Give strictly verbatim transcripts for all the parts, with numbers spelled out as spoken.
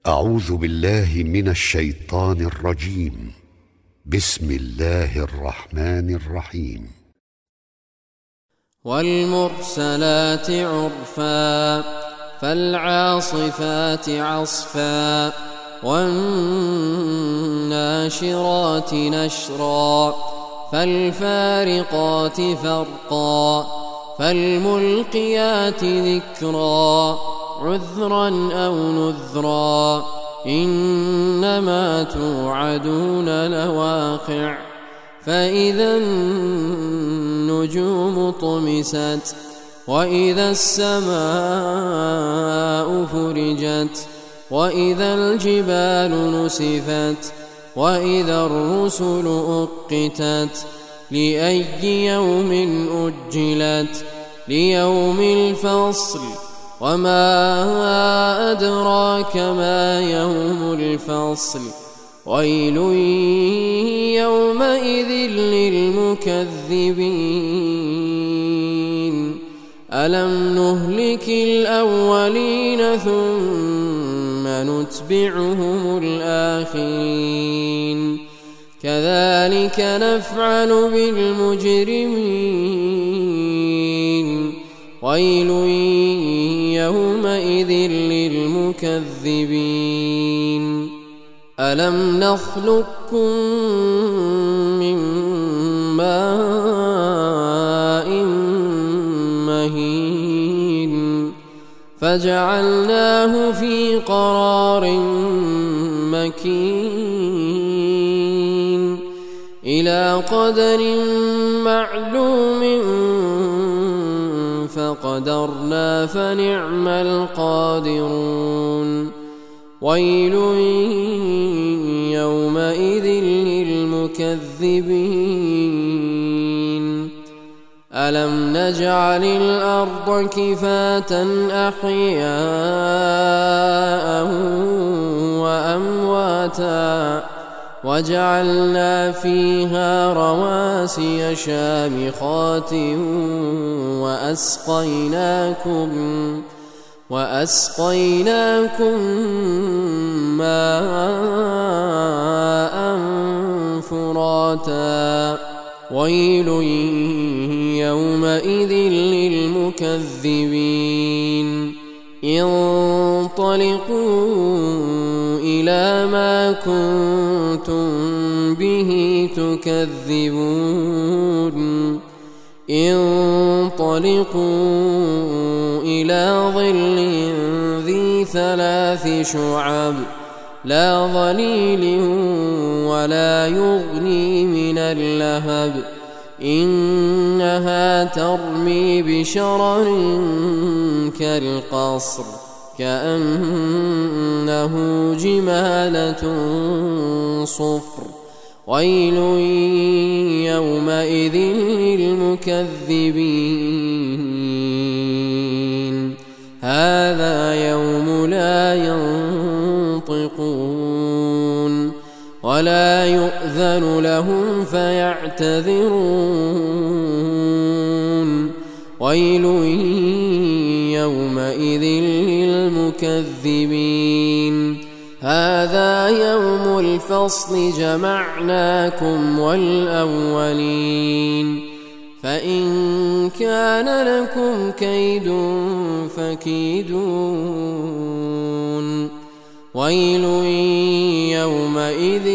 أعوذ بالله من الشيطان الرجيم. بسم الله الرحمن الرحيم. والمرسلات عرفا فالعاصفات عصفا والناشرات نشرا فالفارقات فرقا فالملقيات ذكرا عذرا أو نذرا إنما توعدون لواقع فإذا النجوم طمست وإذا السماء فرجت وإذا الجبال نسفت وإذا الرسل أقتت لأي يوم أجلت ليوم الفصل وما أدراك ما يوم الفصل ويل يومئذ للمكذبين ألم نهلك الأولين ثم نتبعهم الآخرين كذلك نفعل بالمجرمين ويل يومئذ للمكذبين ألم نخلقكم من ماء مهين فجعلناه في قرار مكين إلى قدر معلوم فقدرنا فنعم القادرون ويل يومئذ للمكذبين ألم نجعل الأرض كفاة أحياء وأمواتا وجعلنا فيها رواسي شامخات وأسقيناكم وأسقيناكم ماء فراتا ويل يومئذ للمكذبين انطلقوا إلى ما كنتم به تكذبون انطلقوا إلى ظل ذي ثلاث شعب لا ظليل ولا يغني من اللهب إنها ترمي بشرر كالقصر كأنه جمالة صفر ويل يومئذ للمكذبين هذا يوم لا ينطقون ولا يؤذن لهم فيعتذرون ويل يومئذ للمكذبين هذا يوم الفصل جمعناكم والأولين فإن كان لكم كيد فكيدون ويل يومئذ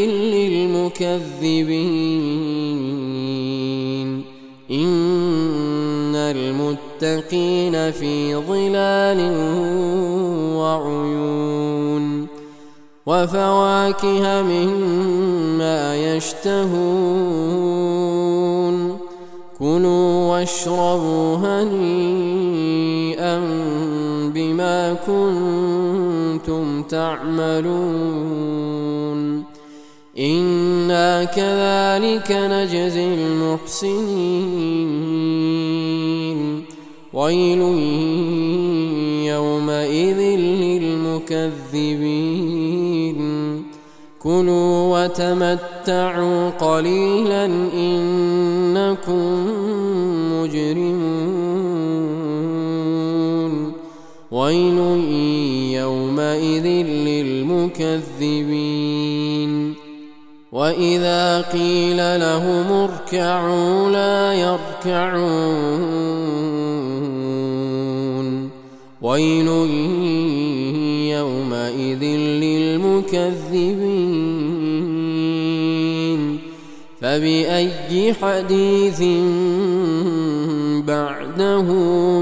للمكذبين إن المتقين في ظلال وعيون وفواكه مما يشتهون كلوا واشربوا هنيئا بما كنتم تعملون إنا كذلك نجزي المحسنين ويل يومئذ للمكذبين كلوا وتمتعوا قليلا إنكم مجرمون ويل يومئذ للمكذبين وإذا قيل لهم اركعوا لا يركعون ويل يومئذ للمكذبين فبأي حديث بعده